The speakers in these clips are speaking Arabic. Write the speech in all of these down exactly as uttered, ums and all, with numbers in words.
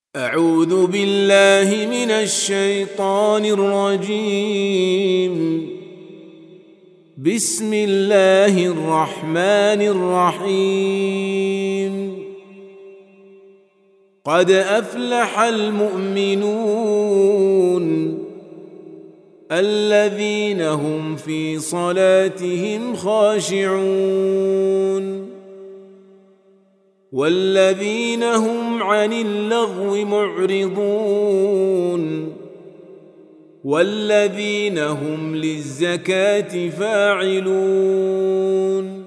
أعوذ بالله من الشيطان الرجيم. بسم الله الرحمن الرحيم. قد أفلح المؤمنون الذين هم في صلاتهم خاشعون والذين هم عن اللغو معرضون والذين هم للزكاة فاعلون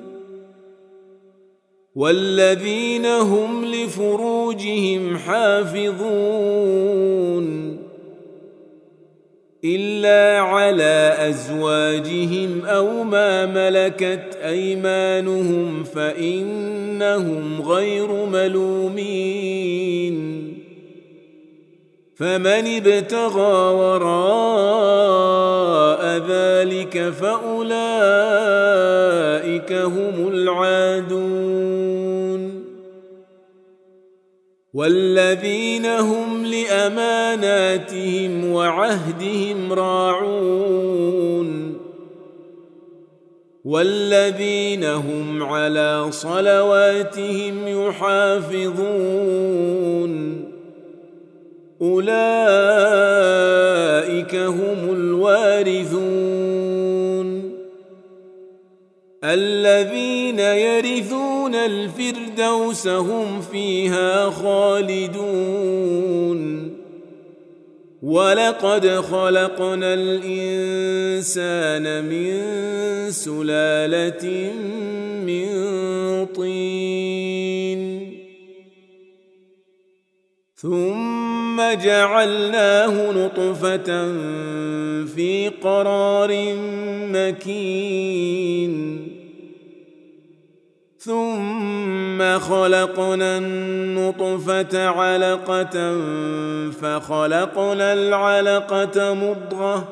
والذين هم لفروجهم حافظون إلا على أزواجهم أو ما ملكت أيمانهم فإنهم غير ملومين. فمن ابتغى وراء ذلك فأولئك هم العادون. والذين هم لأماناتهم وعهدهم راعون والذين هم على صلواتهم يحافظون أولئك هم الوارثون الذين يرثون الفردوس هم فيها خالدون. ولقد خلقنا الإنسان من سلالة من طين ثم جعلناه نطفة في قرار مكين ثم خلقنا النطفة علقة فخلقنا العلقة مضغة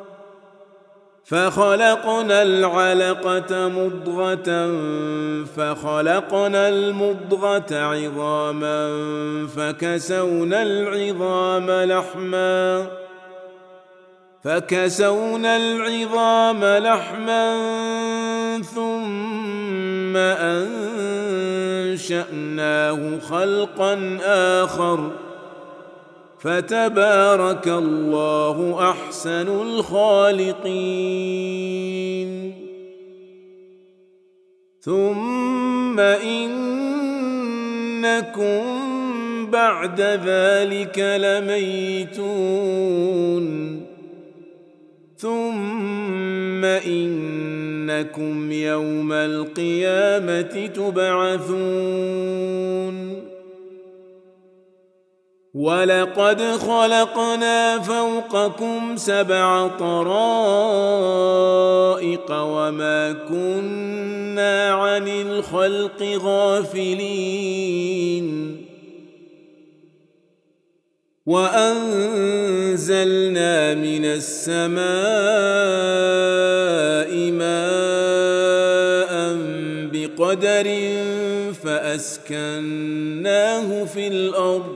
فخلقنا العلقة مضغة فخلقنا المضغة عظاما فكسونا العظام لحما فكسونا العظام لحما ثم أنشأناه خلقا آخر فتبارك الله أحسن الخالقين. ثم إنكم بعد ذلك لميتون ثم إنكم يوم القيامة تبعثون. ولقد خلقنا فوقكم سبع طرائق وما كنا عن الخلق غافلين وأنزلنا من السماء ماء بقدر فأسكناه في الأرض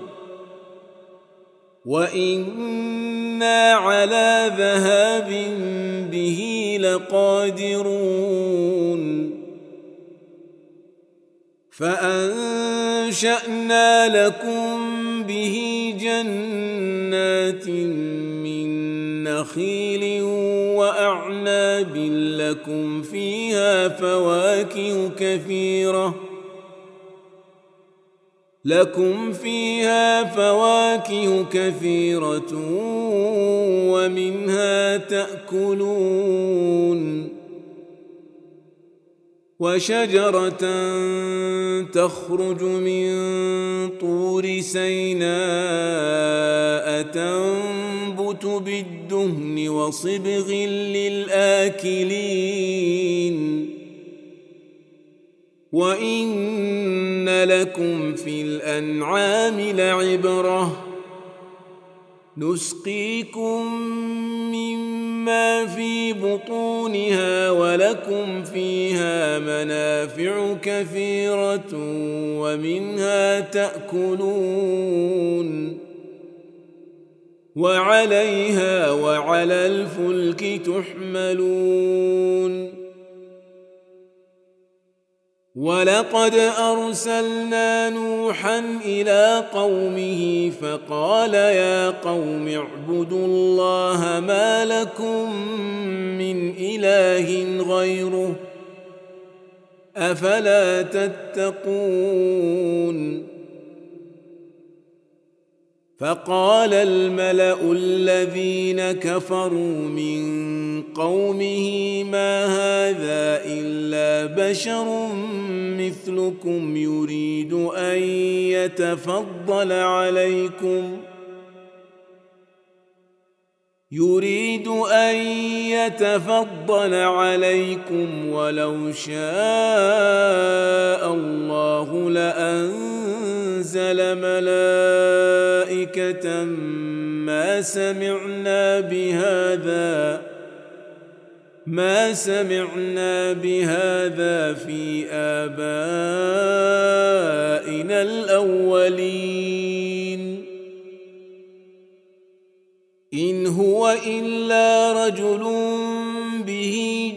وإنا على ذهاب به لقادرون. فأنشأنا لكم به جنات من نخيل وأعناب لكم فيها فواكه كثيرة لكم فيها فواكه كثيرة ومنها تأكلون وشجرة تخرج من طور سيناء تنبت بالدهن وصبغ للآكلين وإن لكم في الأنعام لعبرة نسقيكم مما في بطونها ولكم فيها منافع كثيرة ومنها تأكلون وعليها وعلى الفلك تحملون ولقد أرسلنا نوحا إلى قومه فقال يا قوم اعبدوا الله ما لكم من إله غيره أفلا تتقون فقال الملأ الذين كفروا من قومه ما هذا إلا بشر مثلكم يريد أن يتفضل عليكم يريد أن يتفضل عليكم ولو شاء الله لأنزل ملائكة ما سمعنا بهذا ما سمعنا بهذا في آبائنا الأولين إن هو إلا رجل به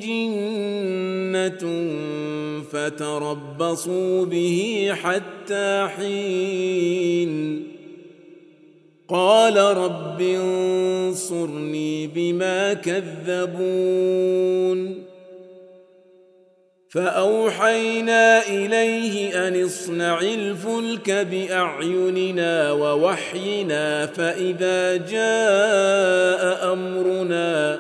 جنة فتربصوا به حتى حين قال رب انصرني بما كذبون فأوحينا إليه أن اصنع الفلك بأعيننا ووحينا فإذا جاء أمرنا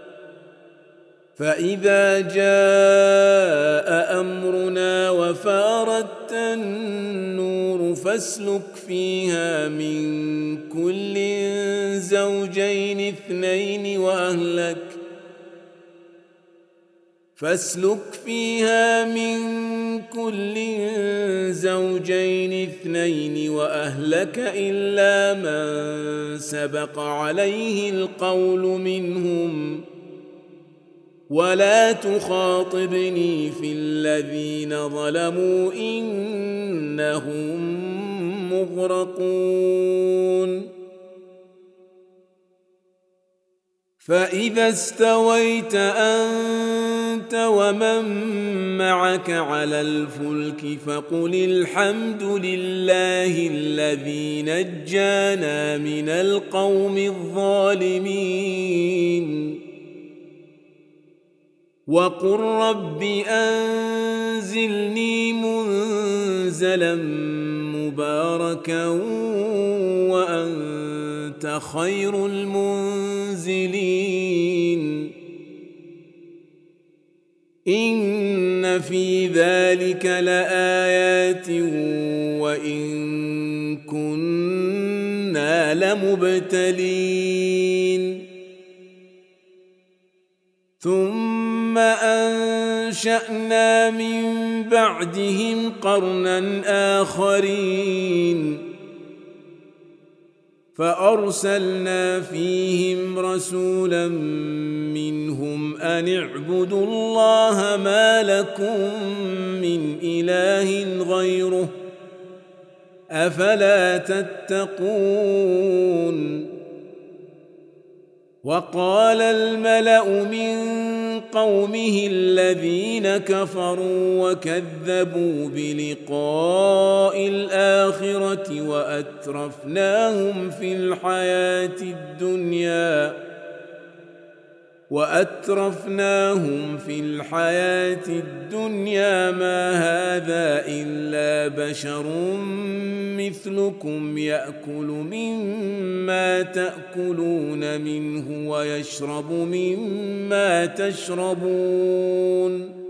فإذا جاء أمرنا وفارت النور فاسلك فيها من كل زوجين اثنين وأهلك فاسلك فيها من كل زوجين اثنين وأهلك إلا من سبق عليه القول منهم ولا تخاطبني في الذين ظلموا إنهم مغرقون فإذا استويت أنت ومن معك على الفلك فقل الحمد لله الذي نجانا من القوم الظالمين وقل رب أنزلني منزلا مباركا وأنت خير المنزلين إن في ذلك لآيات وإن كنا لمبتلين ثم أنشأنا من بعدهم قرنا آخرين فأرسلنا فيهم رسولا منهم أن اعبدوا الله ما لكم من إله غيره أفلا تتقون وقال الملأ من قومه الذين كفروا وكذبوا بلقاء الآخرة وأترفناهم في الحياة الدنيا وأترفناهم في الحياة الدنيا ما هذا إلا بشر مثلكم يأكل مما تأكلون منه ويشرب مما تشربون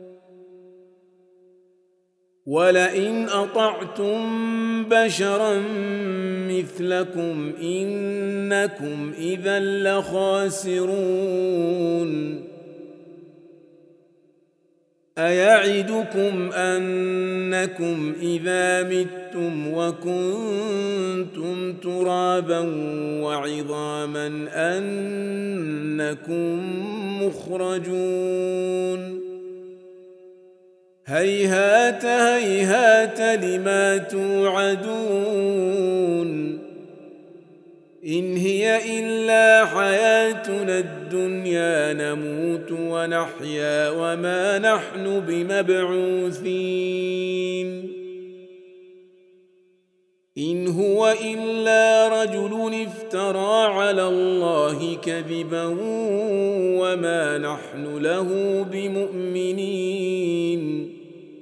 ولئن أطعتم بشرا مثلكم إنكم إذا لخاسرون أيعدكم أنكم إذا متم وكنتم ترابا وعظاما أنكم مخرجون هيهات هيهات لما توعدون إن هي إلا حياتنا الدنيا نموت ونحيا وما نحن بمبعوثين إن هو إلا رجل افترى على الله كذبا وما نحن له بمؤمنين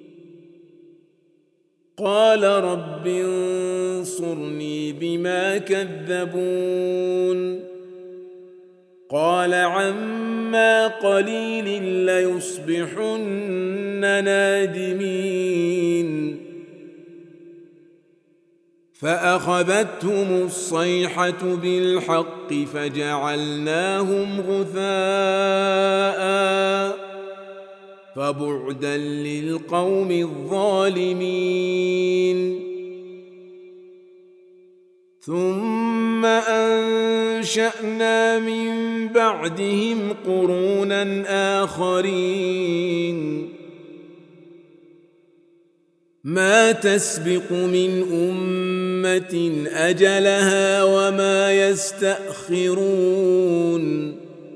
قال رب انصرني بما كذبون قال عما قليل ليصبحن نادمين فأخذتهم الصيحة بالحق فجعلناهم غثاء فبعدا للقوم الظالمين ثم أنشأنا من بعدهم قرونا آخرين ما تسبق من أمة أجلها وما يستأخرون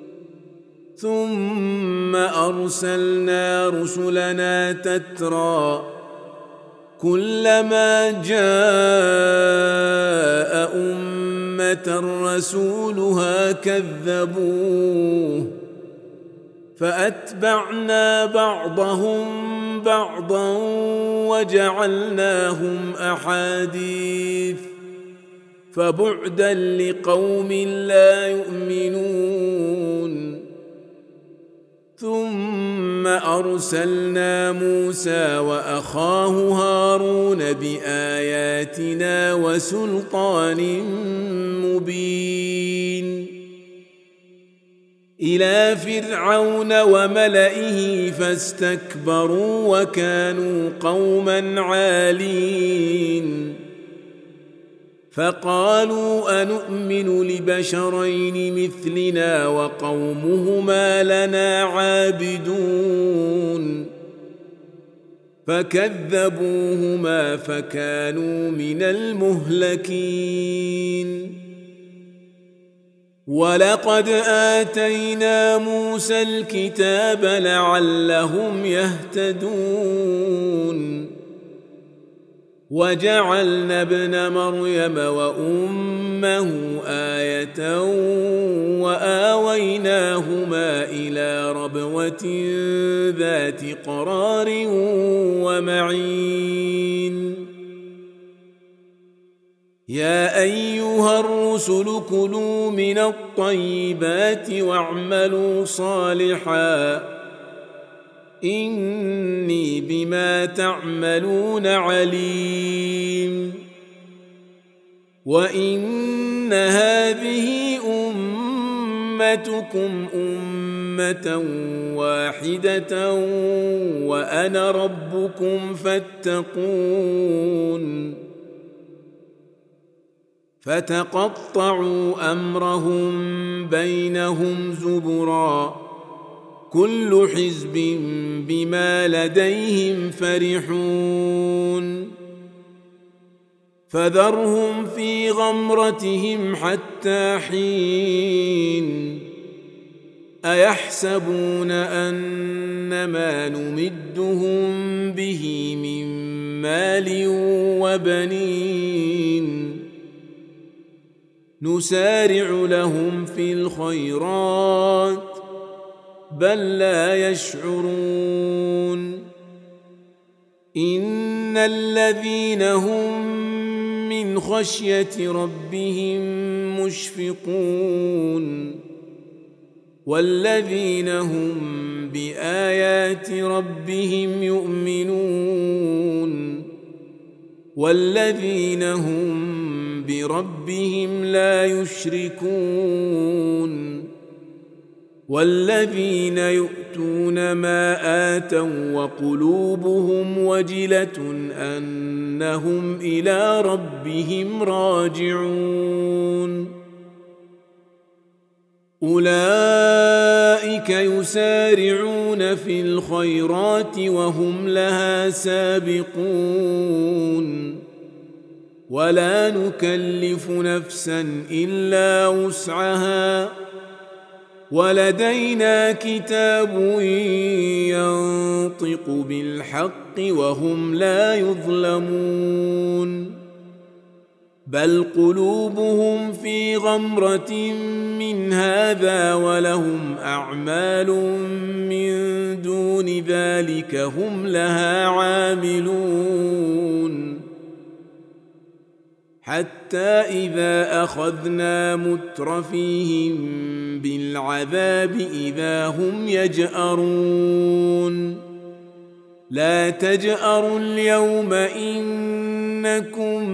ثم أرسلنا رسلنا تترى كلما جاء أمة رسولها كذبوه فأتبعنا بعضهم بعضا وجعلناهم أحاديث فبعدا لقوم لا يؤمنون ثم أرسلنا موسى وأخاه هارون بآياتنا وسلطان مبين إلى فرعون وملئه فاستكبروا وكانوا قوما عالين فقالوا أنؤمن لبشرين مثلنا وقومهما لنا عابدون فكذبوهما فكانوا من المهلكين ولقد آتينا موسى الكتاب لعلهم يهتدون وجعلنا ابن مريم وأمه آية وآويناهما إلى ربوة ذات قرار ومعين يا أيها الرسل كلوا من الطيبات واعملوا صالحا إني بما تعملون عليم وإن هذه أمتكم أمة واحدة وأنا ربكم فاتقون فتقطعوا أمرهم بينهم زبرا كل حزب بما لديهم فرحون فذرهم في غمرتهم حتى حين أيحسبون أن ما نمدهم به من مال وبنين نسارع لهم في الخيرات بل لا يشعرون إن الذين هم من خشية ربهم مشفقون والذين هم بآيات ربهم يؤمنون والذين هم بربهم لا يشركون والذين يؤتون ما آتوا وقلوبهم وجلة أنهم إلى ربهم راجعون أولئك يسارعون في الخيرات وهم لها سابقون ولا نكلف نفسا إلا وسعها ولدينا كتاب ينطق بالحق وهم لا يظلمون بل قلوبهم في غمرة من هذا ولهم أعمال من دون ذلك هم لها عاملون حتى إذا أخذنا مترفيهم بالعذاب إذا هم يجأرون لا تجأروا اليوم إنكم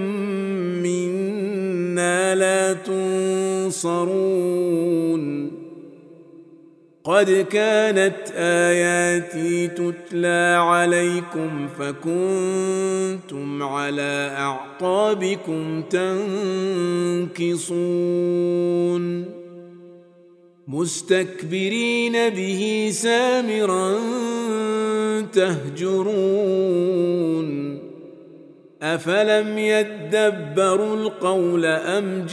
منا لا تنصرون قد كانت آياتي تتلى عليكم فكنتم على أعقابكم تنكصون مستكبرين به سامرا تهجرون أفلم يدبروا القول أم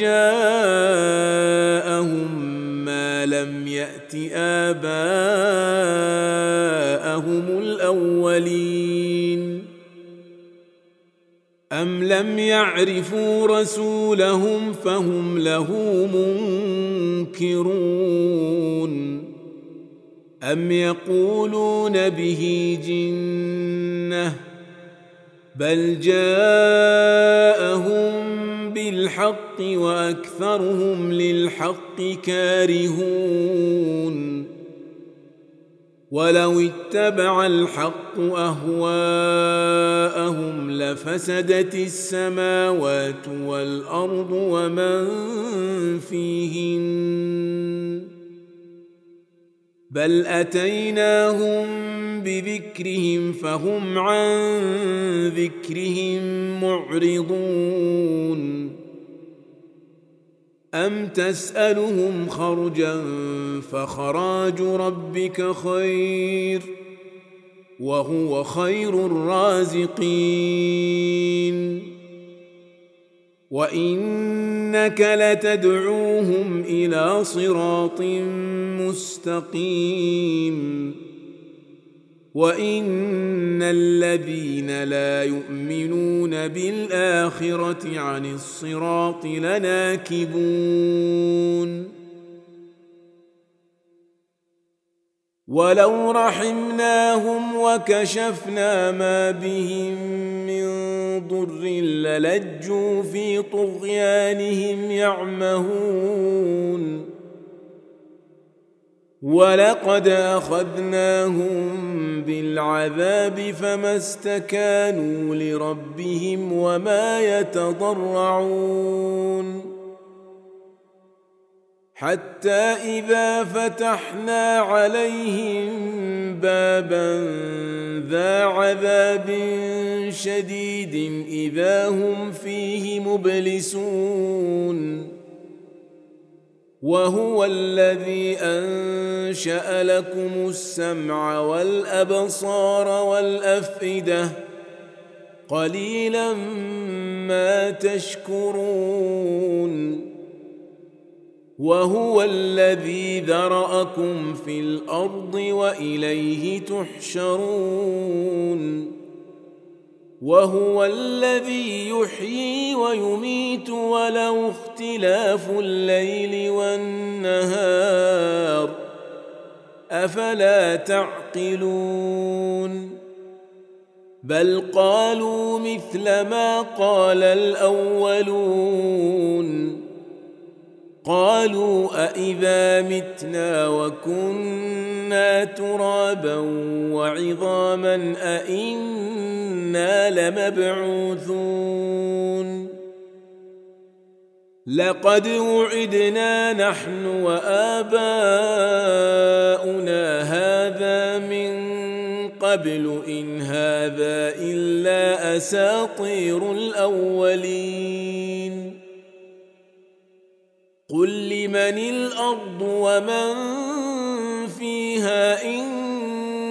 جاءهم ما لم يأت آباءهم الأولين أم لم يعرفوا رسولهم فهم له منكرون أم يقولون به جنة بل جاءهم بالحق وأكثرهم للحق كارهون ولو اتبع الحق أهواءهم لفسدت السماوات والأرض ومن فيهن بل أتيناهم بذكرهم فهم عن ذكرهم معرضون أم تسألهم خرجا فخراج ربك خير وهو خير الرازقين وإنك لتدعوهم إلى صراط مستقيم وإن الذين لا يؤمنون بالآخرة عن الصراط لناكبون ولو رحمناهم وكشفنا ما بهم من ضر للجوا في طغيانهم يعمهون ولقد أخذناهم بالعذاب فما استكانوا لربهم وما يتضرعون حتى إذا فتحنا عليهم بابا ذا عذاب شديد إذا هم فيه مبلسون وهو الذي أنشأ لكم السمع والأبصار والأفئدة قليلا ما تشكرون وهو الذي ذرأكم في الأرض وإليه تحشرون وهو الذي يحيي ويميت وله اختلاف الليل والنهار أفلا تعقلون بل قالوا مثل ما قال الأولون قالوا أإذا متنا وكنا ترابا وعظاما أإنا لمبعوثون لقد وعدنا نحن وآباؤنا هذا من قبل إن هذا إلا أساطير الأولين قل لمن الأرض ومن فيها إن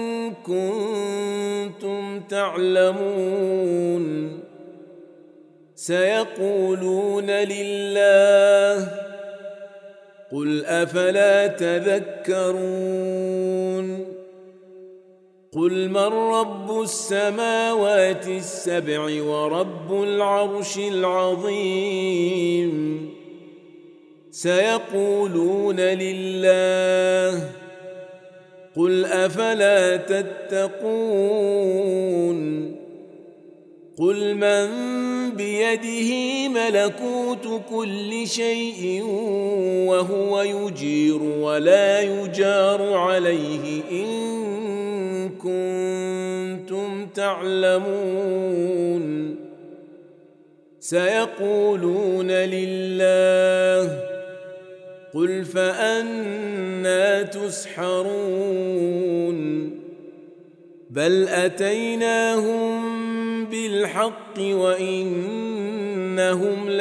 كنتم تعلمون سيقولون لله قل أفلا تذكرون قل من رب السماوات السبع ورب العرش العظيم سيقولون لله قل أفلا تتقون قل من بيده ملكوت كل شيء وهو يجير ولا يجار عليه إن كنتم تعلمون سيقولون لله قل فأنى تسحرون بل أتيناهم بالحق وإنهم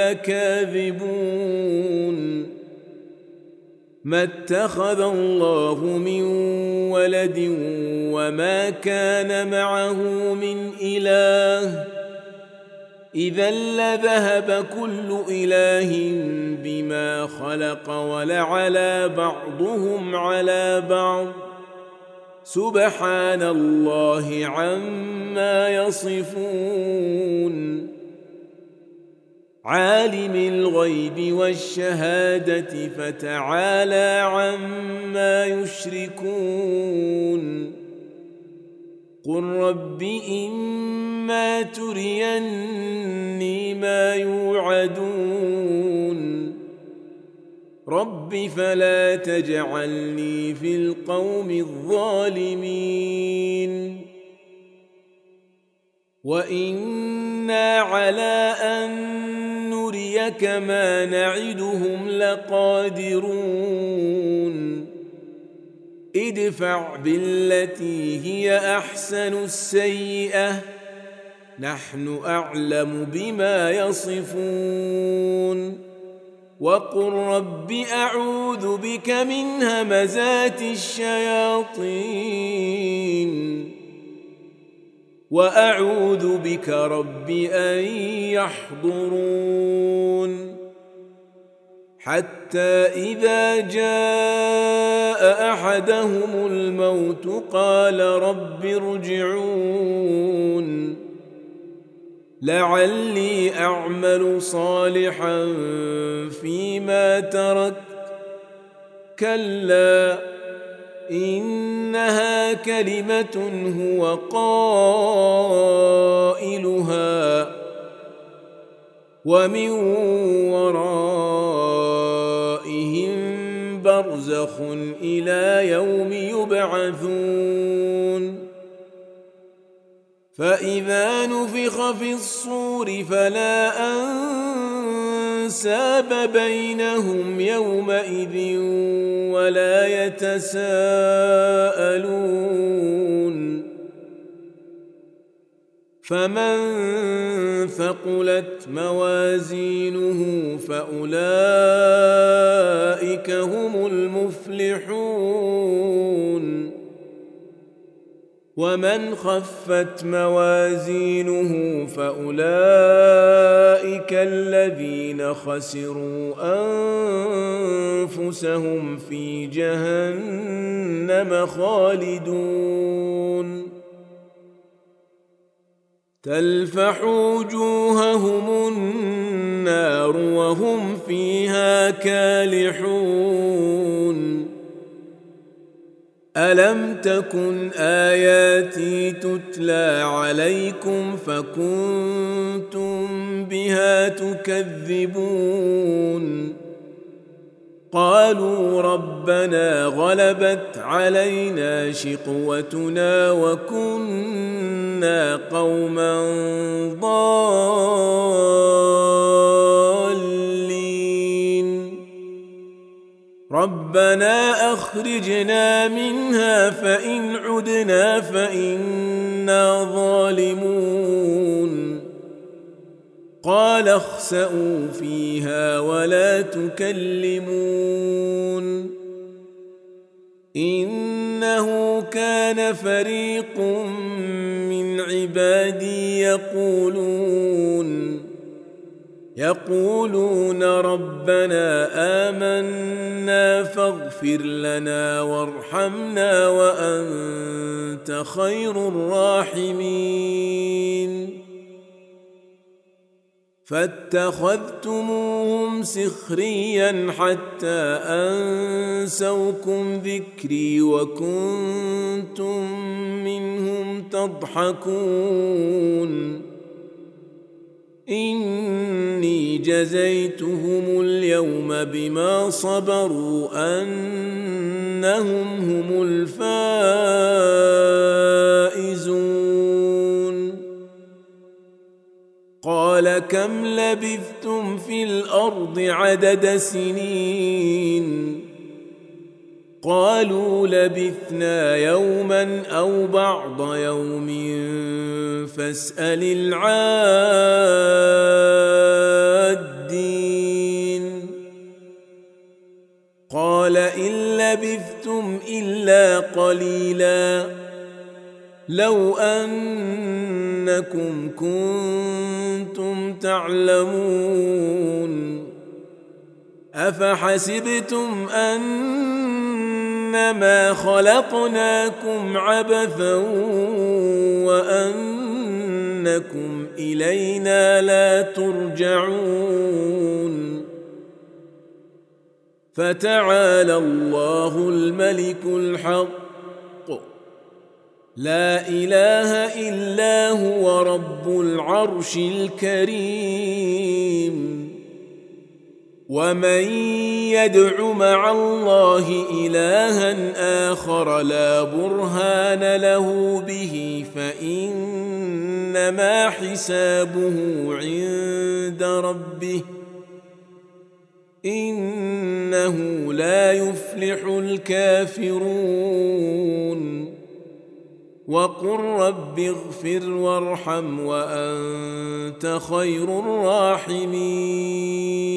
لكاذبون ما اتخذ الله من ولد وما كان معه من إله إذا لذهب كل إله بما خلق ولعلى بعضهم على بعض سبحان الله عما يصفون عالم الغيب والشهادة فتعالى عما يشركون قل رب إما تريني ما يوعدون رب فلا تجعلني في القوم الظالمين وإنا على أن نريك ما نعدهم لقادرون ادفع بالتي هي أحسن السيئة نحن أعلم بما يصفون وقل رب أعوذ بك من همزات الشياطين وأعوذ بك رب أن يحضرون حتى إذا جاء أحدهم الموت قال رب ارجعون لعلي أعمل صالحا فيما تركت كلا إنها كلمة هو قائلها ومن ورائهم برزخ إلى يوم يبعثون فإذا نفخ في الصور فلا أنساب بينهم يومئذ ولا يتساءلون فمن ثقلت موازينه فأولئك هم المفلحون ومن خفت موازينه فأولئك الذين خسروا أنفسهم في جهنم خالدون تلفح وجوههم النار وهم فيها كالحون ألم تكن آياتي تتلى عليكم فكنتم بها تكذبون قالوا ربنا غلبت علينا شقوتنا وكنا قوما ضالين ربنا أخرجنا منها فإن عدنا فإنا ظالمون قال اخسئوا فيها ولا تكلمون إنه كان فريق من عبادي يقولون يقولون ربنا آمنا فاغفر لنا وارحمنا وأنت خير الراحمين فاتخذتموهم سخريا حتى أنسوكم ذكري وكنتم منهم تضحكون إني جزيتهم اليوم بما صبروا أنهم هم الفائزون قال كم لبثتم في الأرض عدد سنين قالوا لبثنا يوما أو بعض يوم فاسأل العادين قال إن لبثتم إلا قليلا لو أنكم كنتم تعلمون أفحسبتم أنما خلقناكم عبثا وأنكم إلينا لا ترجعون فتعالى الله الملك الحق لا إله إلا هو رب العرش الكريم ومن يدع مع الله إلها آخر لا برهان له به فإنما حسابه عند ربه إنه لا يفلح الكافرون وقل رب اغفر وارحم وأنت خير الراحمين